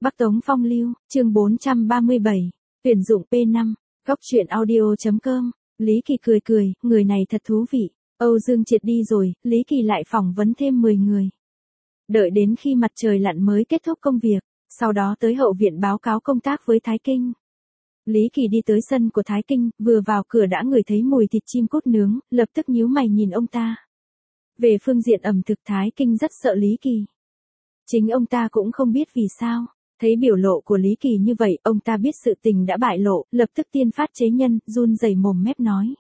Bắc Tống Phong Lưu, chương 437, tuyển dụng P5, góc truyện audio.com, Lý Kỳ cười, người này thật thú vị, Âu Dương Triệt đi rồi, Lý Kỳ lại phỏng vấn thêm 10 người. Đợi đến khi mặt trời lặn mới kết thúc công việc, sau đó tới hậu viện báo cáo công tác với Thái Kinh. Lý Kỳ đi tới sân của Thái Kinh, vừa vào cửa đã ngửi thấy mùi thịt chim cút nướng, lập tức nhíu mày nhìn ông ta. Về phương diện ẩm thực Thái Kinh rất sợ Lý Kỳ. Chính ông ta cũng không biết vì sao, thấy biểu lộ của Lý Kỳ như vậy, ông ta biết sự tình đã bại lộ, lập tức tiên phát chế nhân, run rẩy mồm mép nói.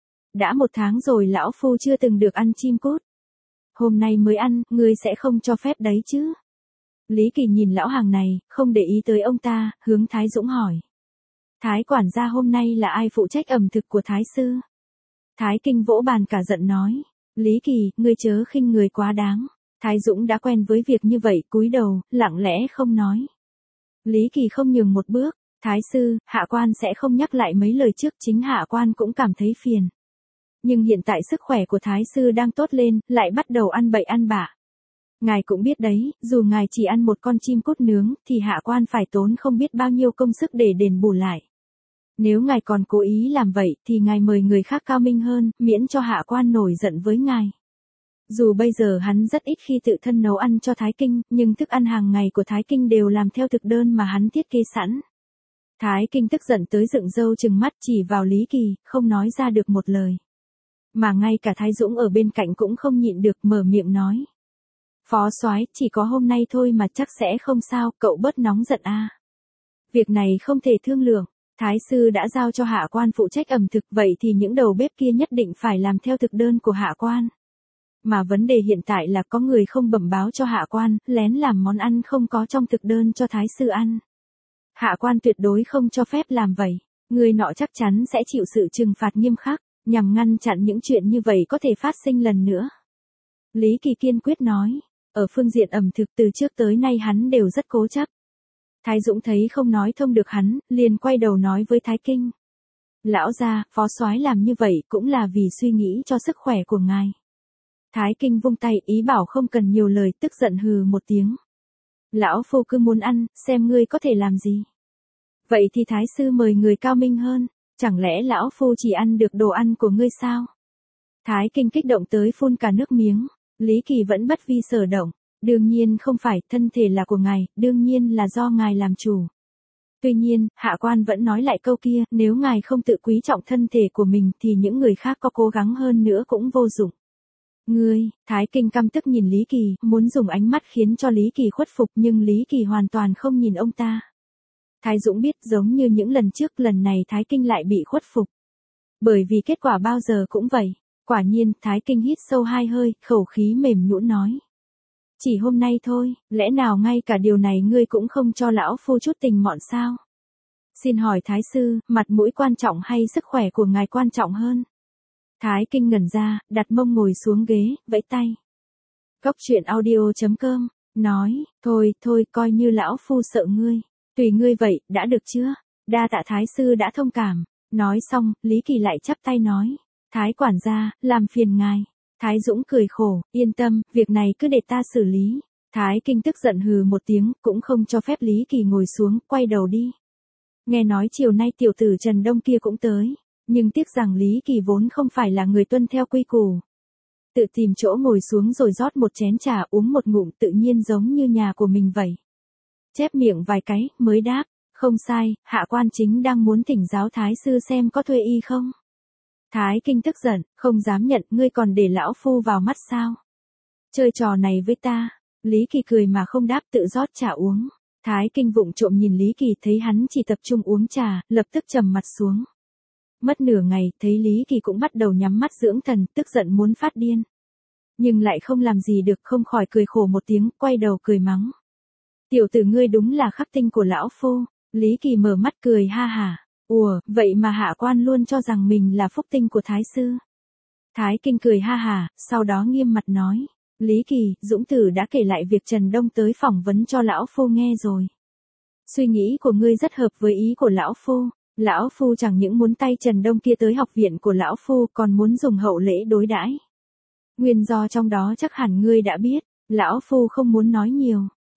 Đã 1 tháng rồi lão phu chưa từng được ăn chim cút. Hôm nay mới ăn, ngươi sẽ không cho phép đấy chứ? Lý Kỳ nhìn lão hàng này, không để ý tới ông ta, hướng Thái Dũng hỏi. Thái quản gia hôm nay là ai phụ trách ẩm thực của Thái sư? Thái Kinh vỗ bàn cả giận nói. Lý Kỳ, ngươi chớ khinh người quá đáng. Thái Dũng đã quen với việc như vậy, cúi đầu, lặng lẽ không nói. Lý Kỳ không nhường một bước. Thái sư, hạ quan sẽ không nhắc lại mấy lời trước, chính hạ quan cũng cảm thấy phiền. Nhưng hiện tại sức khỏe của Thái sư đang tốt lên, lại bắt đầu ăn bậy ăn bạ. Ngài cũng biết đấy, dù ngài chỉ ăn một con chim cút nướng, thì hạ quan phải tốn không biết bao nhiêu công sức để đền bù lại. Nếu ngài còn cố ý làm vậy, thì ngài mời người khác cao minh hơn, miễn cho hạ quan nổi giận với ngài. Dù bây giờ hắn rất ít khi tự thân nấu ăn cho Thái Kinh, nhưng thức ăn hàng ngày của Thái Kinh đều làm theo thực đơn mà hắn thiết kế sẵn. Thái Kinh tức giận tới dựng râu trừng mắt chỉ vào Lý Kỳ, không nói ra được một lời. Mà ngay cả Thái Dũng ở bên cạnh cũng không nhịn được mở miệng nói. Phó soái, chỉ có hôm nay thôi mà chắc sẽ không sao, cậu bớt nóng giận a. Việc này không thể thương lượng, Thái sư đã giao cho hạ quan phụ trách ẩm thực, vậy thì những đầu bếp kia nhất định phải làm theo thực đơn của hạ quan. Mà vấn đề hiện tại là có người không bẩm báo cho hạ quan, lén làm món ăn không có trong thực đơn cho Thái sư ăn. Hạ quan tuyệt đối không cho phép làm vậy, người nọ chắc chắn sẽ chịu sự trừng phạt nghiêm khắc, nhằm ngăn chặn những chuyện như vậy có thể phát sinh lần nữa. Lý Kỳ kiên quyết nói, ở phương diện ẩm thực từ trước tới nay hắn đều rất cố chấp. Thái Dũng thấy không nói thông được hắn, liền quay đầu nói với Thái Kinh. Lão gia, phó soái làm như vậy cũng là vì suy nghĩ cho sức khỏe của ngài. Thái Kinh vung tay ý bảo không cần nhiều lời, tức giận hừ một tiếng. Lão phu cứ muốn ăn, xem ngươi có thể làm gì. Vậy thì Thái sư mời người cao minh hơn, chẳng lẽ lão phu chỉ ăn được đồ ăn của ngươi sao? Thái Kinh kích động tới phun cả nước miếng, Lý Kỳ vẫn bất vi sở động. Đương nhiên không phải, thân thể là của ngài, đương nhiên là do ngài làm chủ. Tuy nhiên, hạ quan vẫn nói lại câu kia, nếu ngài không tự quý trọng thân thể của mình thì những người khác có cố gắng hơn nữa cũng vô dụng. Ngươi, Thái Kinh căm tức nhìn Lý Kỳ, muốn dùng ánh mắt khiến cho Lý Kỳ khuất phục, nhưng Lý Kỳ hoàn toàn không nhìn ông ta. Thái Dũng biết giống như những lần trước, lần này Thái Kinh lại bị khuất phục. Bởi vì kết quả bao giờ cũng vậy. Quả nhiên, Thái Kinh hít sâu 2 hơi, khẩu khí mềm nhũn nói. Chỉ hôm nay thôi, lẽ nào ngay cả điều này ngươi cũng không cho lão phu chút tình mọn sao? Xin hỏi Thái sư, mặt mũi quan trọng hay sức khỏe của ngài quan trọng hơn? Thái Kinh ngẩn ra, đặt mông ngồi xuống ghế, vẫy tay. Góc truyện audio.com, nói, thôi, coi như lão phu sợ ngươi. Tùy ngươi vậy, đã được chưa? Đa tạ Thái sư đã thông cảm. Nói xong, Lý Kỳ lại chắp tay nói. Thái quản gia, làm phiền ngài. Thái Dũng cười khổ, yên tâm, việc này cứ để ta xử lý. Thái Kinh tức giận hừ một tiếng, cũng không cho phép Lý Kỳ ngồi xuống, quay đầu đi. Nghe nói chiều nay tiểu tử Trần Đông kia cũng tới, nhưng tiếc rằng Lý Kỳ vốn không phải là người tuân theo quy củ. Tự tìm chỗ ngồi xuống rồi rót một chén trà, uống một ngụm, tự nhiên giống như nhà của mình vậy. Chép miệng vài cái, mới đáp, không sai, hạ quan chính đang muốn thỉnh giáo Thái sư xem có thuê y không. Thái Kinh tức giận, không dám nhận, ngươi còn để lão phu vào mắt sao? Chơi trò này với ta. Lý Kỳ cười mà không đáp, tự rót trà uống. Thái Kinh vụng trộm nhìn Lý Kỳ, thấy hắn chỉ tập trung uống trà, lập tức trầm mặt xuống. Mất nửa ngày, thấy Lý Kỳ cũng bắt đầu nhắm mắt dưỡng thần, tức giận muốn phát điên. Nhưng lại không làm gì được, không khỏi cười khổ một tiếng, quay đầu cười mắng. Tiểu tử ngươi đúng là khắc tinh của lão phu. Lý Kỳ mở mắt cười ha hả. Ủa, vậy mà hạ quan luôn cho rằng mình là phúc tinh của Thái sư. Thái Kinh cười ha hả, sau đó nghiêm mặt nói. Lý Kỳ, Dũng tử đã kể lại việc Trần Đông tới phỏng vấn cho lão phu nghe rồi. Suy nghĩ của ngươi rất hợp với ý của lão phu. Lão phu chẳng những muốn tay Trần Đông kia tới học viện của lão phu, còn muốn dùng hậu lễ đối đãi. Nguyên do trong đó chắc hẳn ngươi đã biết, lão phu không muốn nói nhiều.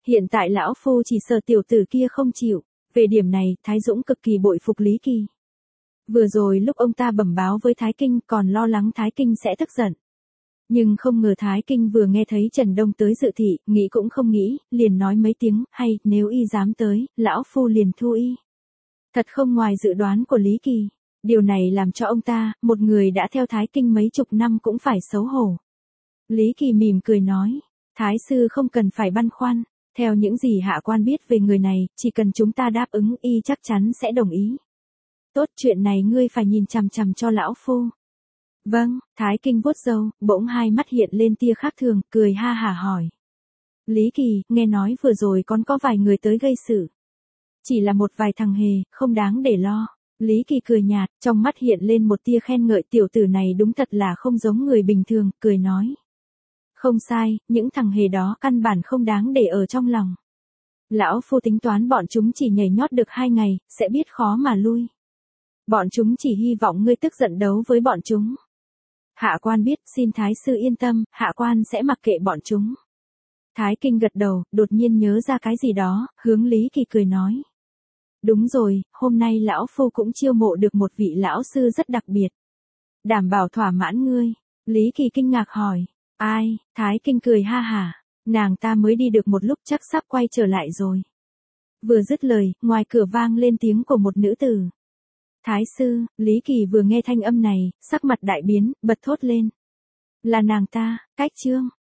Hiện tại lão phu chỉ sợ tiểu tử kia không chịu. Về điểm này, Thái Dũng cực kỳ bội phục Lý Kỳ. Vừa rồi lúc ông ta bẩm báo với Thái Kinh còn lo lắng Thái Kinh sẽ tức giận. Nhưng không ngờ Thái Kinh vừa nghe thấy Trần Đông tới dự thị, nghĩ cũng không nghĩ, liền nói mấy tiếng, hay, nếu y dám tới, lão phu liền thu y. Thật không ngoài dự đoán của Lý Kỳ. Điều này làm cho ông ta, một người đã theo Thái Kinh mấy chục năm cũng phải xấu hổ. Lý Kỳ mỉm cười nói, Thái sư không cần phải băn khoăn, theo những gì hạ quan biết về người này, chỉ cần chúng ta đáp ứng y chắc chắn sẽ đồng ý. Tốt, chuyện này ngươi phải nhìn chằm chằm cho lão phu. Vâng, Thái Kinh vuốt râu, bỗng hai mắt hiện lên tia khác thường, cười ha hả hỏi. Lý Kỳ, nghe nói vừa rồi còn có vài người tới gây sự. Chỉ là một vài thằng hề, không đáng để lo. Lý Kỳ cười nhạt, trong mắt hiện lên một tia khen ngợi, tiểu tử này đúng thật là không giống người bình thường, cười nói. Không sai, những thằng hề đó căn bản không đáng để ở trong lòng. Lão phu tính toán bọn chúng chỉ nhảy nhót được 2 ngày, sẽ biết khó mà lui. Bọn chúng chỉ hy vọng ngươi tức giận đấu với bọn chúng. Hạ quan biết, xin Thái sư yên tâm, hạ quan sẽ mặc kệ bọn chúng. Thái Kinh gật đầu, đột nhiên nhớ ra cái gì đó, hướng Lý Kỳ cười nói. Đúng rồi, hôm nay lão phu cũng chiêu mộ được một vị lão sư rất đặc biệt. Đảm bảo thỏa mãn ngươi. Lý Kỳ kinh ngạc hỏi. Ai? Thái Kinh cười ha hả. Nàng ta mới đi được một lúc chắc sắp quay trở lại rồi. Vừa dứt lời, ngoài cửa vang lên tiếng của một nữ tử. Thái sư, Lý Kỳ vừa nghe thanh âm này, sắc mặt đại biến, bật thốt lên. Là nàng ta, Cách Trương.